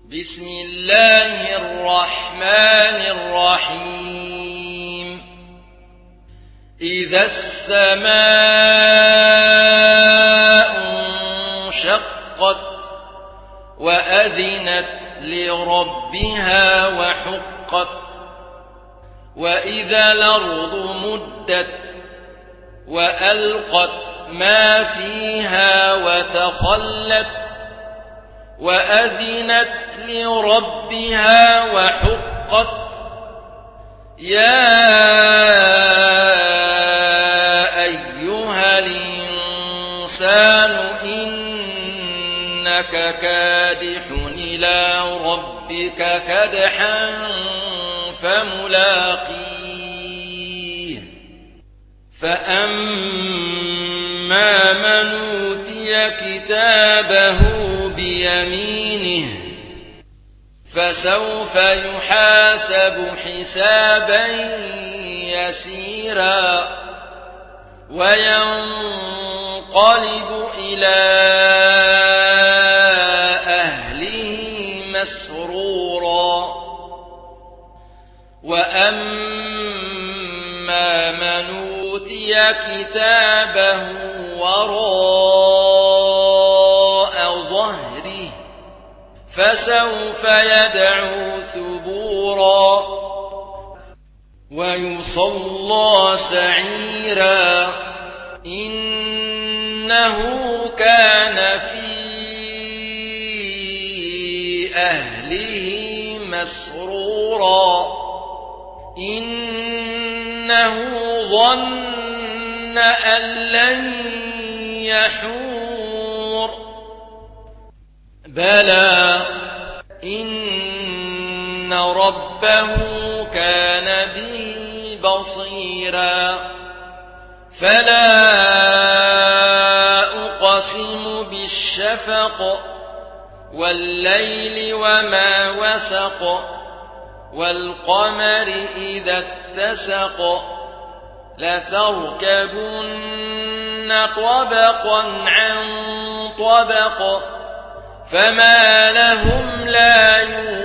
بسم الله الرحمن الرحيم إذا السماء انشقت وأذنت لربها وحقت وإذا الأرض مدت وألقت ما فيها وتخلت وأذنت لربها وحقت يا أيها الإنسان إنك كادح إلى ربك كدحا فملاقيه فأما من أوتي كتابه بيمينه فسوف يحاسب حسابا يسيرا وينقلب إلى أهله مسرورا وأما من أوتي كتابه وراء ظهره فسوف يدعو ثبورا ويصلى سعيرا إنه كان في أهله مسرورا إنه ظن أن لن يحور بلى إن ربه كان به بصيرا فلا أقسم بالشفق والليل وما وسق والقمر إذا اتسق لتركبن طبقا عن طبق فما لهم لا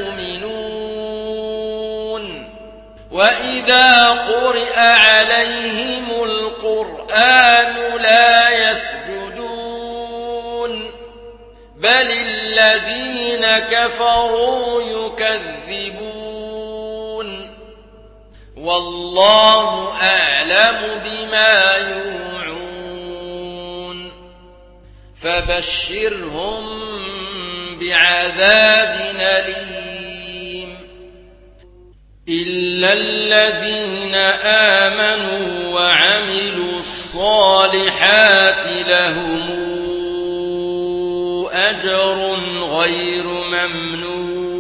يؤمنون وإذا قرئ عليهم القرآن لا يسجدون بل الذين كفروا يكذبون والله أعلم بما يوعون فبشرهم بعذاب أليم إلا الذين آمنوا وعملوا الصالحات لهم أجر غير ممنون